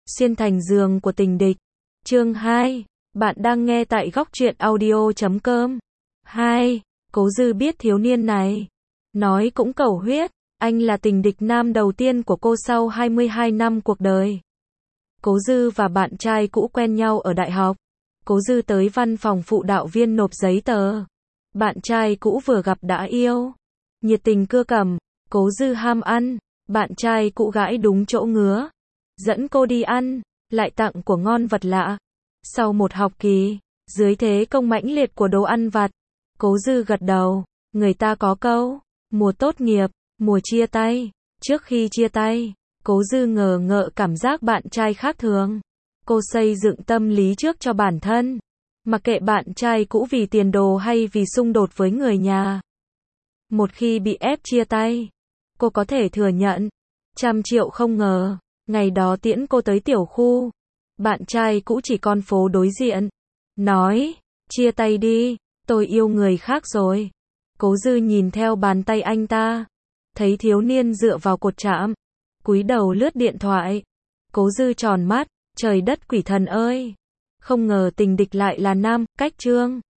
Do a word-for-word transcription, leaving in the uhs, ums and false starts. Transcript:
Xuyên thành giường của tình địch. Chương hai. Bạn đang nghe tại góc truyện audio chấm com. hai. Cố Dư biết thiếu niên này. Nói cũng cầu huyết, anh là tình địch nam đầu tiên của cô sau hai mươi hai năm cuộc đời. Cố Dư và bạn trai cũ quen nhau ở đại học. Cố Dư tới văn phòng phụ đạo viên nộp giấy tờ. Bạn trai cũ vừa gặp đã yêu. Nhiệt tình cưa cẩm, Cố Dư ham ăn, bạn trai cũ gãi đúng chỗ ngứa. Dẫn cô đi ăn, lại tặng của ngon vật lạ. Sau một học kỳ, dưới thế công mãnh liệt của đồ ăn vặt, Cố Dư gật đầu. Người ta có câu, mùa tốt nghiệp, mùa chia tay. Trước khi chia tay, Cố Dư ngờ ngợ cảm giác bạn trai khác thường. Cô xây dựng tâm lý trước cho bản thân. Mặc kệ bạn trai cũ vì tiền đồ hay vì xung đột với người nhà. Một khi bị ép chia tay, cô có thể thừa nhận. Trăm triệu không ngờ, ngày đó tiễn cô tới tiểu khu. Bạn trai cũ chỉ con phố đối diện. Nói, chia tay đi, tôi yêu người khác rồi. Cố Dư nhìn theo bàn tay anh ta. Thấy thiếu niên dựa vào cột trạm, cúi đầu lướt điện thoại. Cố Dư tròn mắt, trời đất quỷ thần ơi. Không ngờ tình địch lại là nam, cách chương.